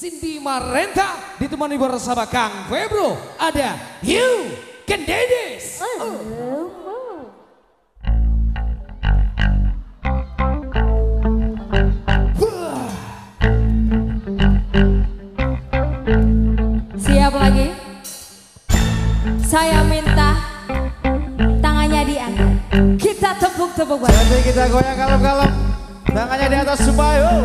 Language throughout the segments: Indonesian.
Cindy Marenta ditemani bersama Kang Febro. Ada You Can Dedis. Siap lagi? Saya minta tangannya diangkat. Kita tepuk-tepuk bareng. Jadi kita goyang kalem-kalem. Tangannya di atas semua yuk.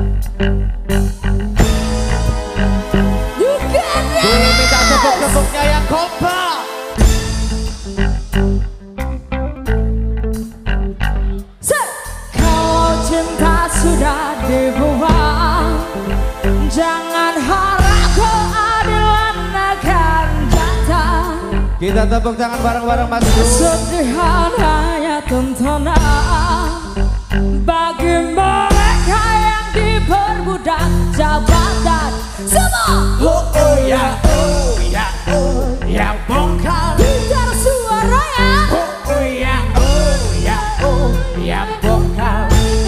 Boleh minta tepuk-tepuknya yang kompak. Kalau cinta sudah dibuang, jangan harap keadilan akan datang. Kita tepuk tangan bareng-bareng Mas Bro. Kesedihan hanya tontonan bagi mereka yang diperbudak jabatan. Semua Oh ya, oh ya, oh ya, bongkar. dengar suaranya. Oh ya, oh ya, oh ya, bongkar.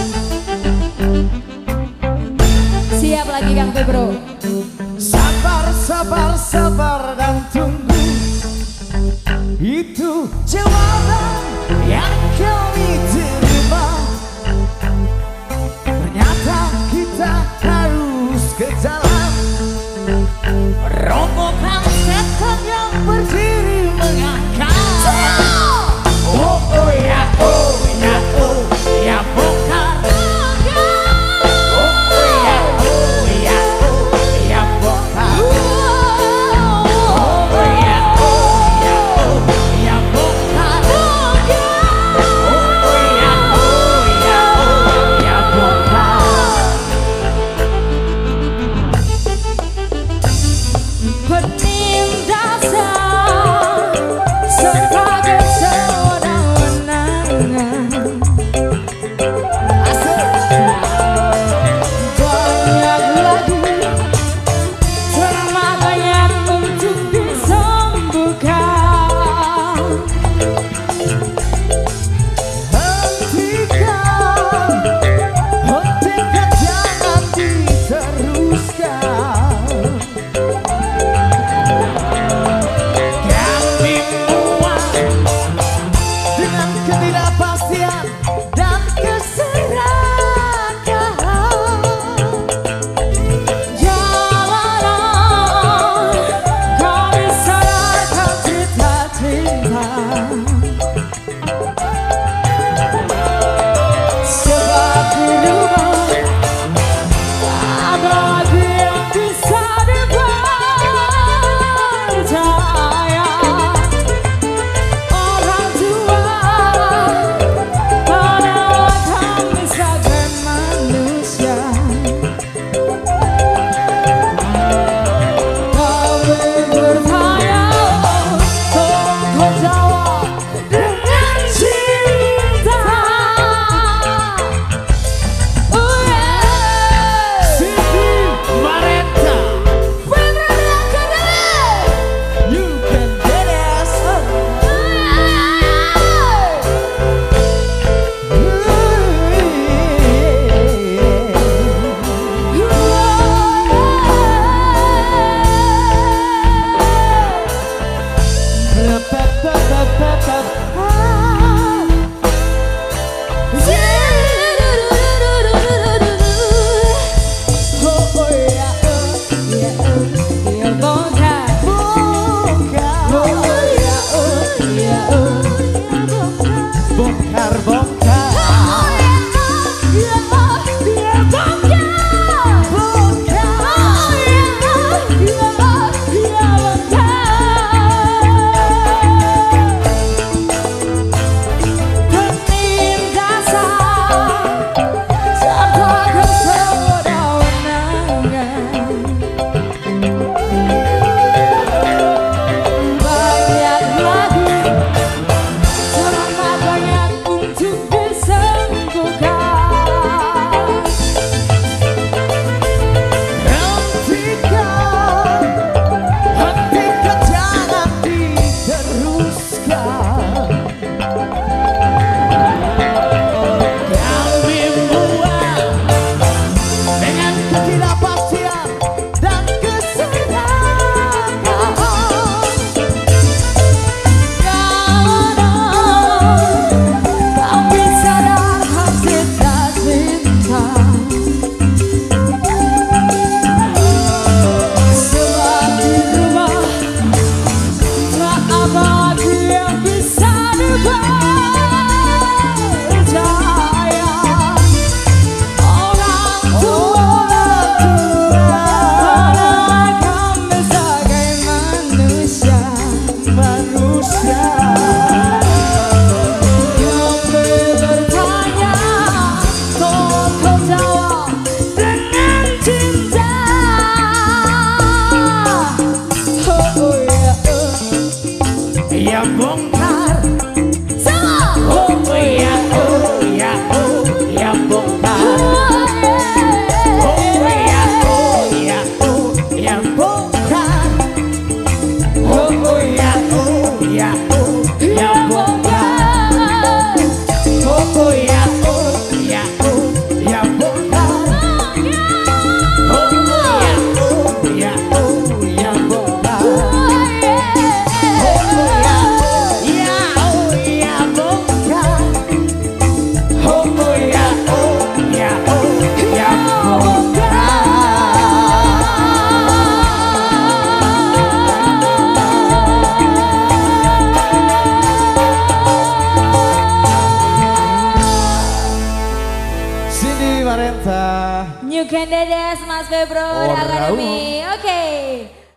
Siap lagi Kang Febro? Sabar, sabar, sabar dan tunggu. Itu jawaban yang kami terima. Ternyata kita harus ke jalan. Robohkan setan yang berdiri mengangkat. Oh oh ya, oh ya, oh ya, bongkar. Oh oh ya, oh ya, oh ya, bongkar. Oh ya, oh ya, oh ya, bongkar. Oh ya, oh ya, oh ya, bongkar. Penindasan bongkar. Sama. Oh ya, oh ya, oh ya bongkar. Oh ya, oh ya, oh ya bongkar. Oh ya, oh ya, oh ya bongkar. Oh ya, oh ya, oh ya bongkar. Oh ya, oh ya, oh ya bongkar. Cindy Marenta. New Candidates Mas Febro Orang. Academy. Oke.